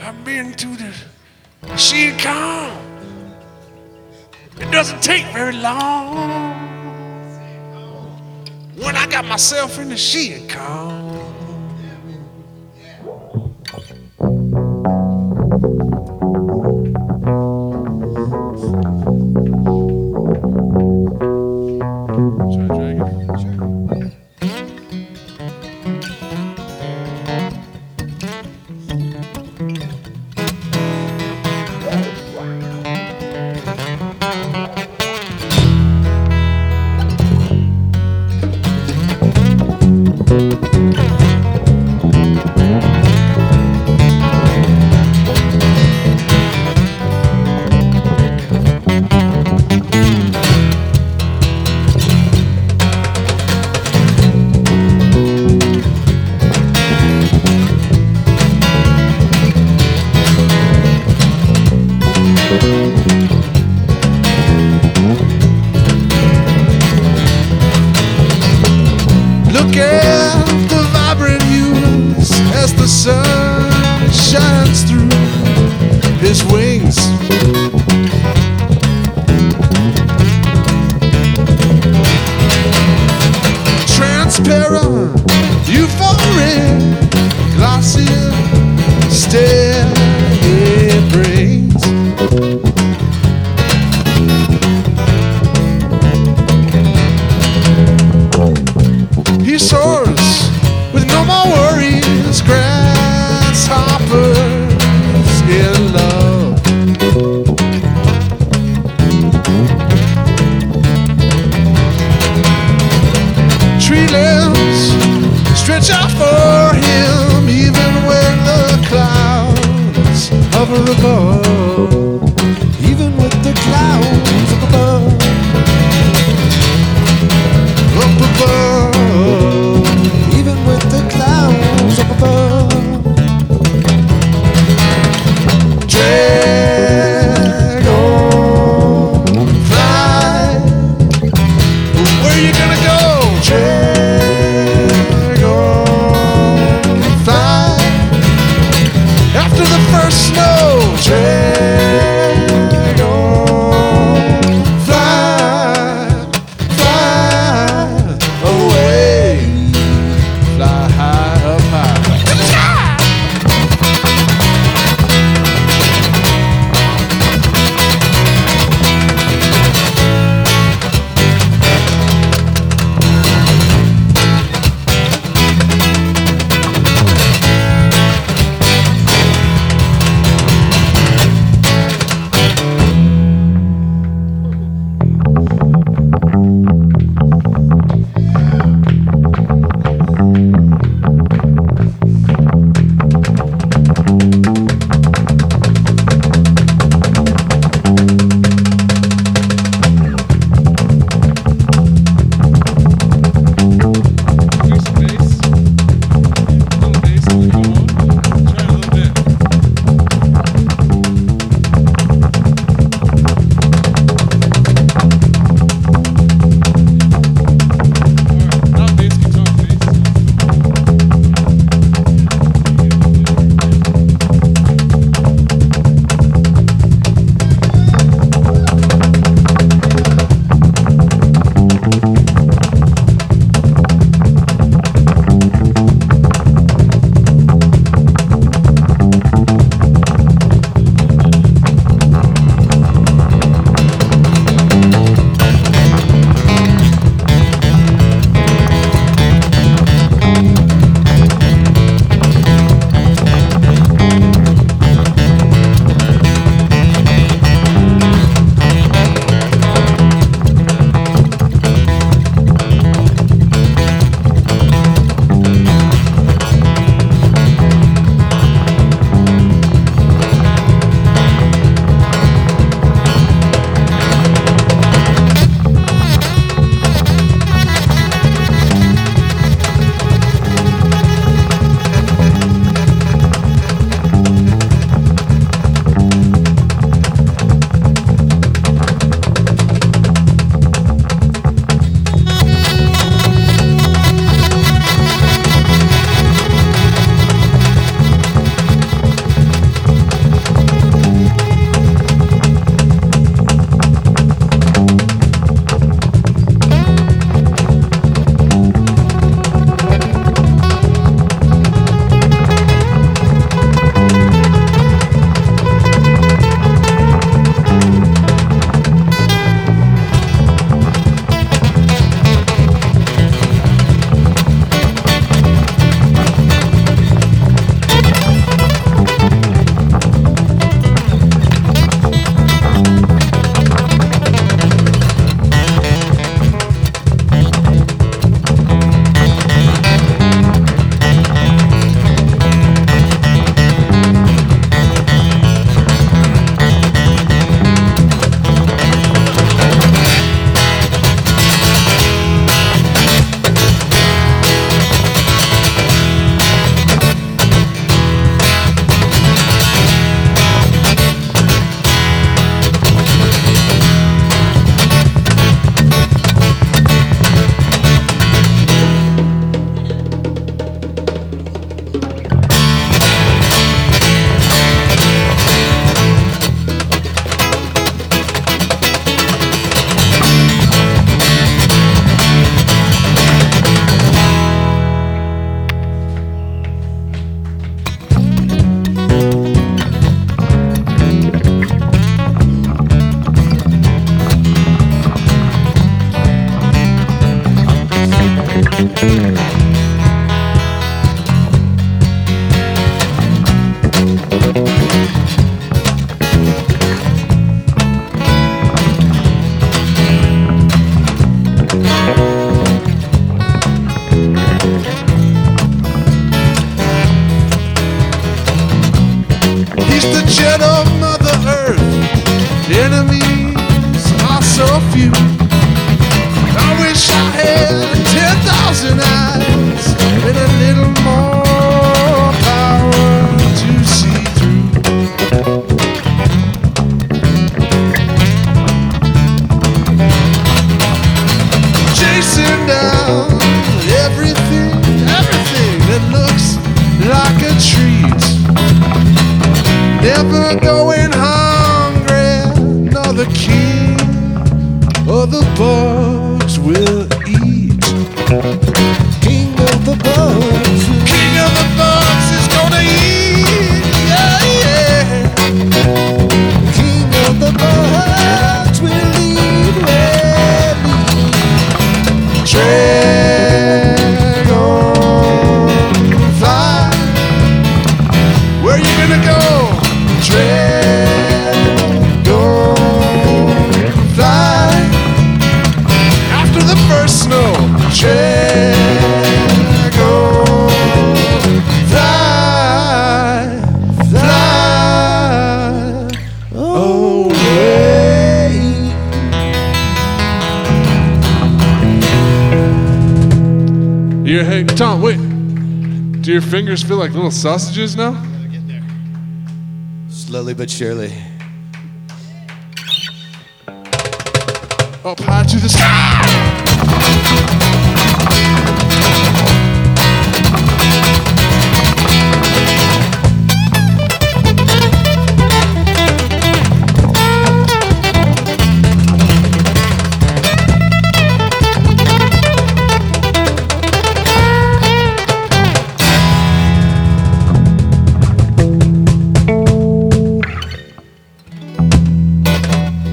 I've been to the sheet calm. It doesn't take very long when I got myself in the sheet calm. Look at the vibrant hues as the sun shines through his wings. Transparent, euphoric, glossy stare it brings. He soars with no more worries, grasshoppers in love. Tree limbs stretch out for him, even when the clouds hover above. Even with the clouds up above. Up above, even with the clouds up above. Dragonfly, where you gonna go? Dragonfly, after the first snow. He's the jet of Mother Earth. Enemies are so few. I wish I had 10,000 eyes and a little more power to see through. Chasing down everything that looks like a treat. Never going hungry, nor the king or the bugs will eat. King of the bugs. King of the bugs is gonna eat. Yeah, yeah. King of the bugs will eat ready. Dragonfly, where you gonna go? Dragonfly, after the first snow. Dragonfly, fly away. Hey, Tom, wait. Do your fingers feel like little sausages now? Slowly but surely. Up high to the sky.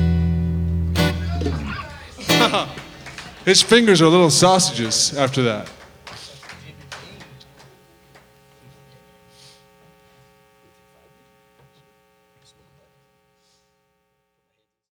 His fingers are little sausages after that.